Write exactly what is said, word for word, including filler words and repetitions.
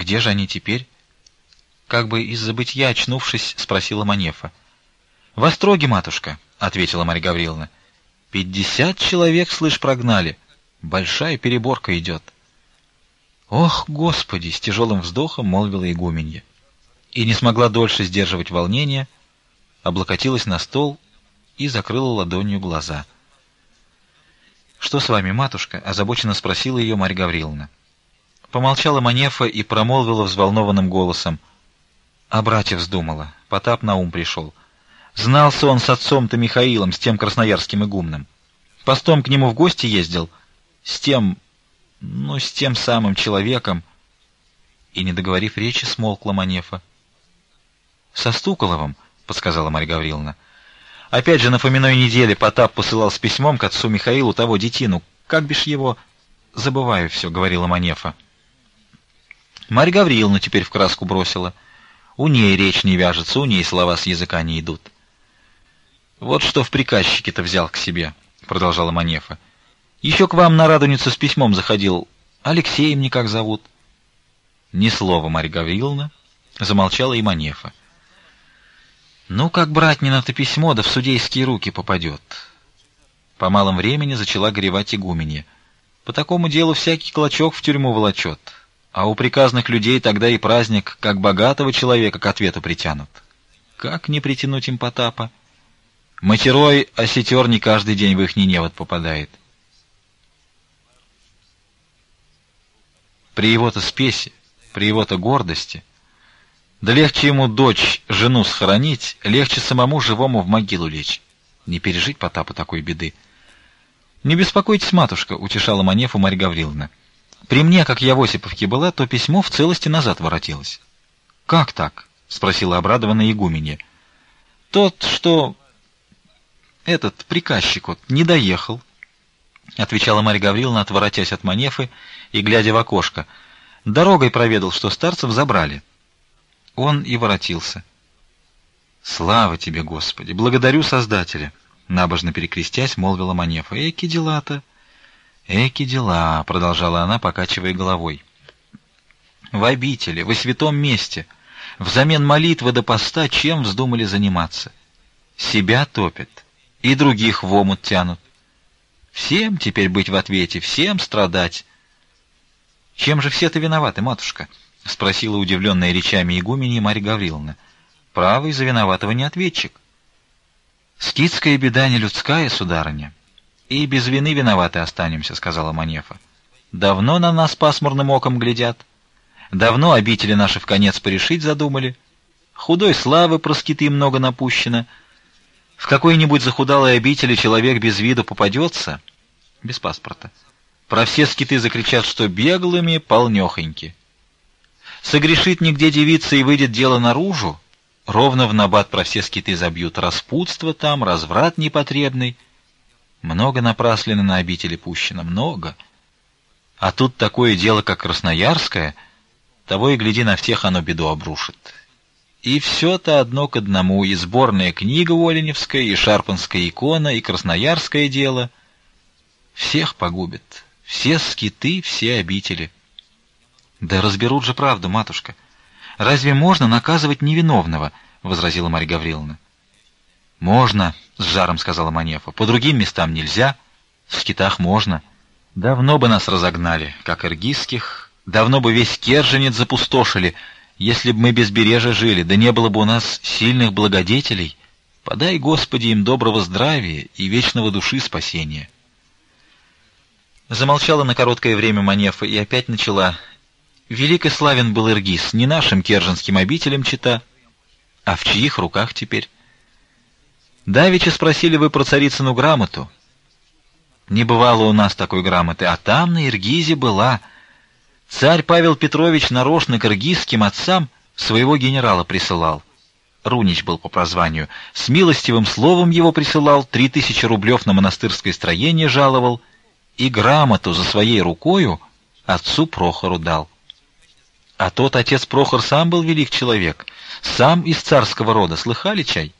где же они теперь? Как бы из забытья очнувшись, спросила Манефа. В Остроге, матушка, ответила Марья Гавриловна. Пятьдесят человек, слышь, прогнали. Большая переборка идет. Ох, Господи, с тяжелым вздохом молвила игуменья. И не смогла дольше сдерживать волнение, облокотилась на стол и закрыла ладонью глаза. Что с вами, матушка? Озабоченно спросила ее Марья Гавриловна. Помолчала Манефа и промолвила взволнованным голосом: а братья вздумала. Потап на ум пришел. Знался он с отцом-то Михаилом, с тем красноярским игумном. Постом к нему в гости ездил, с тем, ну, с тем самым человеком. И, не договорив речи, смолкла Манефа. Со Стуколовым, подсказала Марья Гавриловна. Опять же, на Фоминой неделе Потап посылал с письмом к отцу Михаилу того детину. Как бишь его? Забываю все, говорила Манефа. Марья Гавриловна теперь в краску бросила. У ней речь не вяжется, у ней слова с языка не идут. Вот что в приказчике-то взял к себе, продолжала Манефа. Еще к вам на Радуницу с письмом заходил. Алексеем никак зовут. Ни слова, Марья Гавриловна, замолчала и Манефа. Ну, как братнино-то письмо, да в судейские руки попадет. По малом времени зачала горевать игуменья. По такому делу всякий клочок в тюрьму волочет, а у приказных людей тогда и праздник, как богатого человека к ответу притянут. Как не притянуть им Потапа? Матерой осетер не каждый день в ихний невод попадает. При его-то спеси, при его-то гордости, да легче ему дочь, жену схоронить, легче самому живому в могилу лечь. Не пережить Потапу такой беды. Не беспокойтесь, матушка, утешала Манефу Марья Гавриловна. При мне, как я в Осиповке была, то письмо в целости назад воротилось. Как так? Спросила обрадованная игуменья. Тот, что этот приказчик вот не доехал, отвечала Марья Гавриловна, отворотясь от Манефы и глядя в окошко. Дорогой проведал, что старцев забрали. Он и воротился. Слава тебе, Господи, благодарю Создателя, набожно перекрестясь, молвила Манефа. Эки дела-то, эки дела, продолжала она, покачивая головой. В обители, во святом месте, взамен молитвы до поста, чем вздумали заниматься? Себя топят и других в омут тянут. Всем теперь быть в ответе, всем страдать. Чем же все-то виноваты, матушка? Спросила удивленная речами игуменья Марья Гавриловна. Правый за виноватого не ответчик. Скитская беда не людская, сударыня. И без вины виноваты останемся, сказала Манефа. Давно на нас пасмурным оком глядят. Давно обители наши в конец порешить задумали. Худой славы про скиты много напущено. В какой-нибудь захудалой обители человек без виду попадется, без паспорта. Про все скиты закричат, что беглыми полнёхоньки. Согрешит нигде девица и выйдет дело наружу, ровно в набат про все скиты забьют. Распутство там, разврат непотребный. Много напраслено на обители пущено, много. А тут такое дело, как Красноярское, того и гляди, на всех оно беду обрушит. И все-то одно к одному, и сборная книга Оленевская, и Шарпанская икона, и Красноярское дело. Всех погубит, все скиты, все обители. Да разберут же правду, матушка. Разве можно наказывать невиновного? Возразила Марья Гавриловна. Можно, с жаром сказала Манефа. По другим местам нельзя, в скитах можно. Давно бы нас разогнали, как иргизских, давно бы весь Керженец запустошили, если бы мы без бережа жили, да не было бы у нас сильных благодетелей. Подай, Господи, им доброго здравия и вечного души спасения. Замолчала на короткое время Манефа и опять начала. Велик и славен был Иргиз, не нашим керженским обителям чета, а в чьих руках теперь? Давеча спросили вы про царицыну грамоту. Не бывало у нас такой грамоты, а там на Иргизе была. Царь Павел Петрович нарочно к иргизским отцам своего генерала присылал. Рунич был по прозванию. С милостивым словом его присылал, три тысячи рублев на монастырское строение жаловал и грамоту за своей рукою отцу Прохору дал. А тот отец Прохор сам был велик человек, сам из царского рода, слыхали чай?